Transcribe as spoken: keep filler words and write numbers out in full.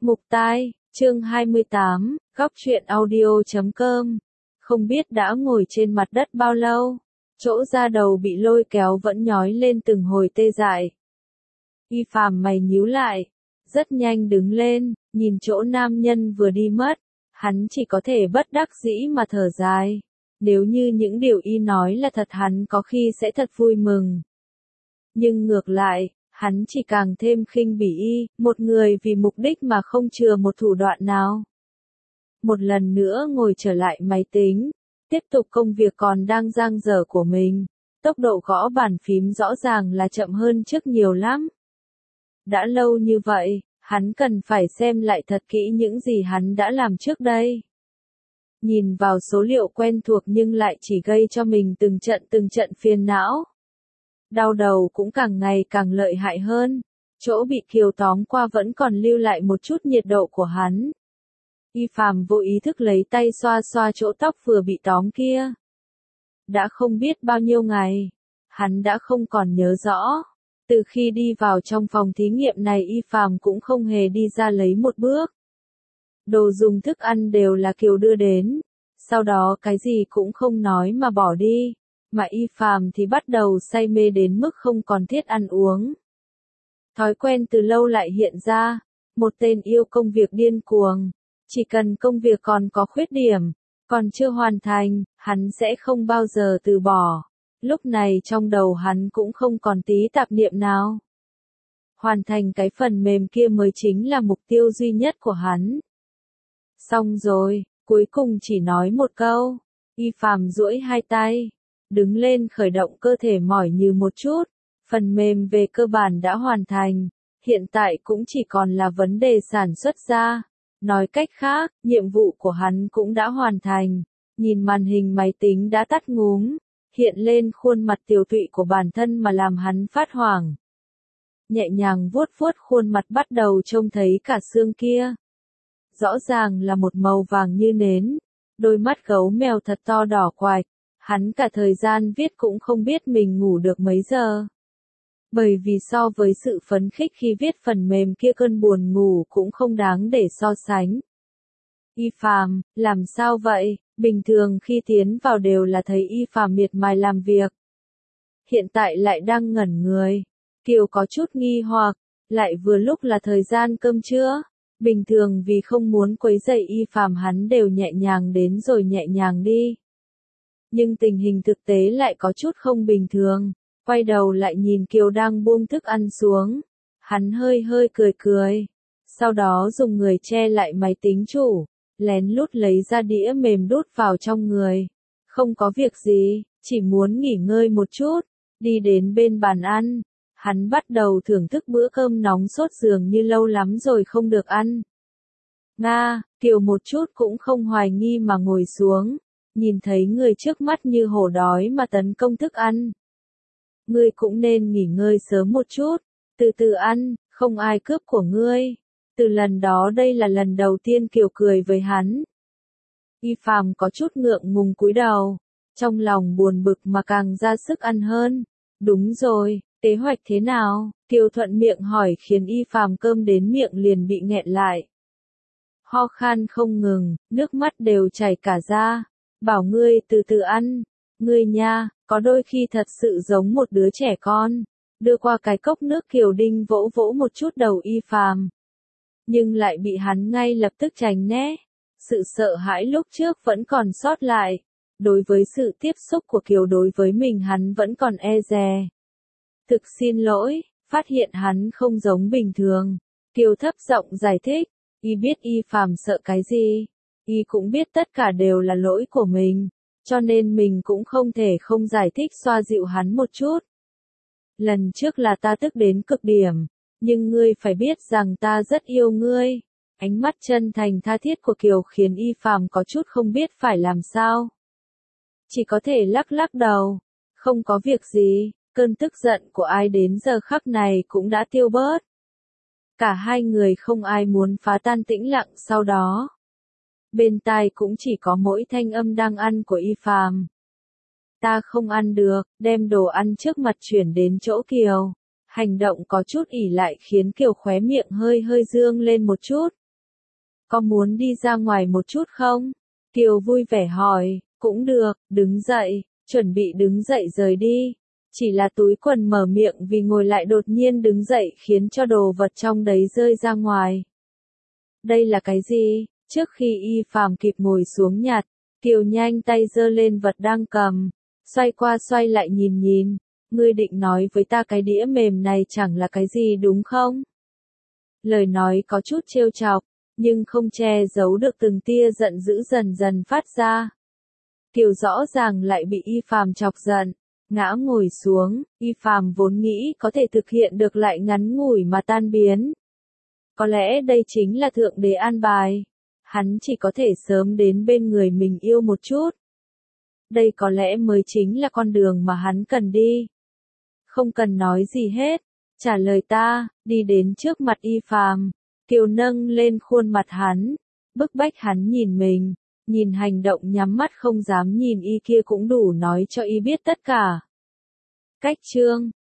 Mục tai, chương hai mươi tám, góc truyện audio chấm com. Không biết đã ngồi trên mặt đất bao lâu, chỗ da đầu bị lôi kéo vẫn nhói lên từng hồi tê dại. Y Phàm mày nhíu lại, rất nhanh đứng lên, nhìn chỗ nam nhân vừa đi mất, hắn chỉ có thể bất đắc dĩ mà thở dài. Nếu như những điều y nói là thật hắn có khi sẽ thật vui mừng. Nhưng ngược lại, hắn chỉ càng thêm khinh bỉ y, một người vì mục đích mà không chừa một thủ đoạn nào. Một lần nữa ngồi trở lại máy tính, tiếp tục công việc còn đang dang dở của mình, tốc độ gõ bàn phím rõ ràng là chậm hơn trước nhiều lắm. Đã lâu như vậy, hắn cần phải xem lại thật kỹ những gì hắn đã làm trước đây. Nhìn vào số liệu quen thuộc nhưng lại chỉ gây cho mình từng trận từng trận phiền não. Đau đầu cũng càng ngày càng lợi hại hơn, chỗ bị Kiều tóm qua vẫn còn lưu lại một chút nhiệt độ của hắn. Y Phàm vô ý thức lấy tay xoa xoa chỗ tóc vừa bị tóm kia. Đã không biết bao nhiêu ngày, hắn đã không còn nhớ rõ. Từ khi đi vào trong phòng thí nghiệm này Y Phàm cũng không hề đi ra lấy một bước. Đồ dùng thức ăn đều là Kiều đưa đến, sau đó cái gì cũng không nói mà bỏ đi. Mà Y Phàm thì bắt đầu say mê đến mức không còn thiết ăn uống. Thói quen từ lâu lại hiện ra, một tên yêu công việc điên cuồng, chỉ cần công việc còn có khuyết điểm, còn chưa hoàn thành, hắn sẽ không bao giờ từ bỏ. Lúc này trong đầu hắn cũng không còn tí tạp niệm nào. Hoàn thành cái phần mềm kia mới chính là mục tiêu duy nhất của hắn. Xong rồi, cuối cùng chỉ nói một câu, Y Phàm duỗi hai tay. Đứng lên khởi động cơ thể mỏi như một chút, phần mềm về cơ bản đã hoàn thành, hiện tại cũng chỉ còn là vấn đề sản xuất ra. Nói cách khác, nhiệm vụ của hắn cũng đã hoàn thành, nhìn màn hình máy tính đã tắt ngúm, hiện lên khuôn mặt tiều tụy của bản thân mà làm hắn phát hoảng. Nhẹ nhàng vuốt vuốt khuôn mặt bắt đầu trông thấy cả xương kia. Rõ ràng là một màu vàng như nến, đôi mắt gấu mèo thật to đỏ quạch. Hắn cả thời gian viết cũng không biết mình ngủ được mấy giờ. Bởi vì so với sự phấn khích khi viết phần mềm kia cơn buồn ngủ cũng không đáng để so sánh. Y Phàm, làm sao vậy? Bình thường khi tiến vào đều là thấy Y Phàm miệt mài làm việc. Hiện tại lại đang ngẩn người. Kiều có chút nghi hoặc, lại vừa lúc là thời gian cơm trưa. Bình thường vì không muốn quấy rầy Y Phàm hắn đều nhẹ nhàng đến rồi nhẹ nhàng đi. Nhưng tình hình thực tế lại có chút không bình thường, quay đầu lại nhìn Kiều đang buông thức ăn xuống, hắn hơi hơi cười cười, sau đó dùng người che lại máy tính chủ, lén lút lấy ra đĩa mềm đút vào trong người. Không có việc gì, chỉ muốn nghỉ ngơi một chút, đi đến bên bàn ăn, hắn bắt đầu thưởng thức bữa cơm nóng sốt dường như lâu lắm rồi không được ăn. Nga, Kiều một chút cũng không hoài nghi mà ngồi xuống. Nhìn thấy người trước mắt như hổ đói mà tấn công thức ăn. Ngươi cũng nên nghỉ ngơi sớm một chút, từ từ ăn, không ai cướp của ngươi. Từ lần đó đây là lần đầu tiên Kiều cười với hắn. Y Phàm có chút ngượng ngùng cúi đầu, trong lòng buồn bực mà càng ra sức ăn hơn. Đúng rồi, kế hoạch thế nào? Kiều thuận miệng hỏi khiến Y Phàm cơm đến miệng liền bị nghẹn lại. Ho khan không ngừng, nước mắt đều chảy cả ra. Bảo ngươi từ từ ăn, ngươi nha, có đôi khi thật sự giống một đứa trẻ con. Đưa qua cái cốc nước Kiều Đinh vỗ vỗ một chút đầu Y Phàm, nhưng lại bị hắn ngay lập tức tránh né. Sự sợ hãi lúc trước vẫn còn sót lại. Đối với sự tiếp xúc của Kiều đối với mình hắn vẫn còn e dè. Thực xin lỗi, phát hiện hắn không giống bình thường. Kiều thấp giọng giải thích, y biết Y Phàm sợ cái gì. Y cũng biết tất cả đều là lỗi của mình, cho nên mình cũng không thể không giải thích xoa dịu hắn một chút. Lần trước là ta tức đến cực điểm, nhưng ngươi phải biết rằng ta rất yêu ngươi. Ánh mắt chân thành tha thiết của Kiều khiến Y Phàm có chút không biết phải làm sao. Chỉ có thể lắc lắc đầu, không có việc gì, cơn tức giận của ai đến giờ khắc này cũng đã tiêu bớt. Cả hai người không ai muốn phá tan tĩnh lặng sau đó. Bên tai cũng chỉ có mỗi thanh âm đang ăn của Y Phàm. Ta không ăn được, đem đồ ăn trước mặt chuyển đến chỗ Kiều. Hành động có chút ỉ lại khiến Kiều khóe miệng hơi hơi dương lên một chút. Có muốn đi ra ngoài một chút không? Kiều vui vẻ hỏi, cũng được, đứng dậy, chuẩn bị đứng dậy rời đi. Chỉ là túi quần mở miệng vì ngồi lại đột nhiên đứng dậy khiến cho đồ vật trong đấy rơi ra ngoài. Đây là cái gì? Trước khi Y Phàm kịp ngồi xuống nhặt, Kiều nhanh tay giơ lên vật đang cầm, xoay qua xoay lại nhìn nhìn, ngươi định nói với ta cái đĩa mềm này chẳng là cái gì đúng không? Lời nói có chút trêu chọc, nhưng không che giấu được từng tia giận dữ dần dần phát ra. Kiều rõ ràng lại bị Y Phàm chọc giận, ngã ngồi xuống, Y Phàm vốn nghĩ có thể thực hiện được lại ngắn ngủi mà tan biến. Có lẽ đây chính là thượng đế an bài, hắn chỉ có thể sớm đến bên người mình yêu một chút. Đây có lẽ mới chính là con đường mà hắn cần đi. Không cần nói gì hết, trả lời ta, đi đến trước mặt Y Phàm, Kiều nâng lên khuôn mặt hắn, bức bách hắn nhìn mình, nhìn hành động nhắm mắt không dám nhìn Y kia cũng đủ nói cho Y biết tất cả. Cách chương